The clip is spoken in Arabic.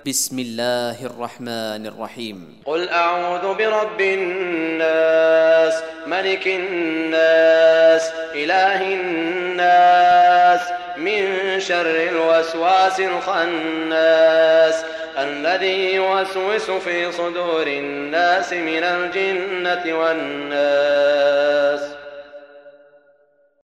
بسم الله الرحمن الرحيم. قل أعوذ برب الناس ملك الناس إله الناس من شر الوسواس الخناس الذي يوسوس في صدور الناس من الجنة والناس.